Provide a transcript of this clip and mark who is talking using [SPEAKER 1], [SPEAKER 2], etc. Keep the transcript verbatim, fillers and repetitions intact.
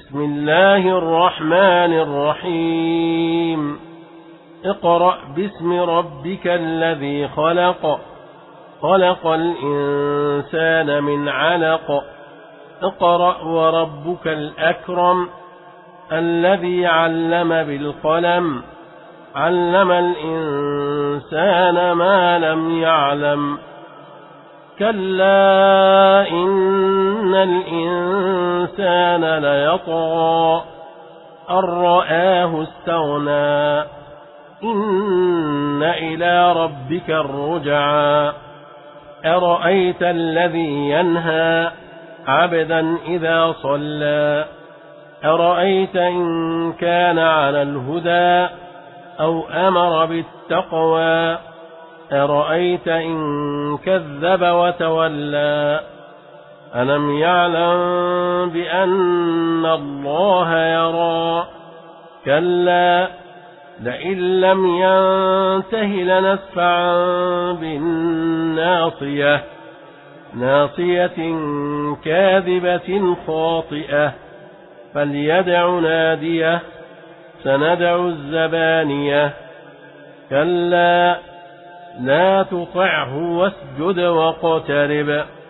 [SPEAKER 1] بسم الله الرحمن الرحيم اقرأ باسم ربك الذي خلق خلق الإنسان من علق اقرأ وربك الأكرم الذي علم بالقلم علم الإنسان ما لم يعلم كلا إن الإنسان ليطغى أن رآه استغنى إن إلى ربك الرجعى أرأيت الذي ينهى عبدا إذا صلى أرأيت إن كان على الهدى أو أمر بالتقوى أرأيت إن كذب وتولى ألم يعلم بأن الله يرى كلا لئن لم ينته لنسفعا بالناصية ناصية كاذبة خاطئة فليدع ناديه سندع الزبانية كلا لا تطعه واسجد واقترب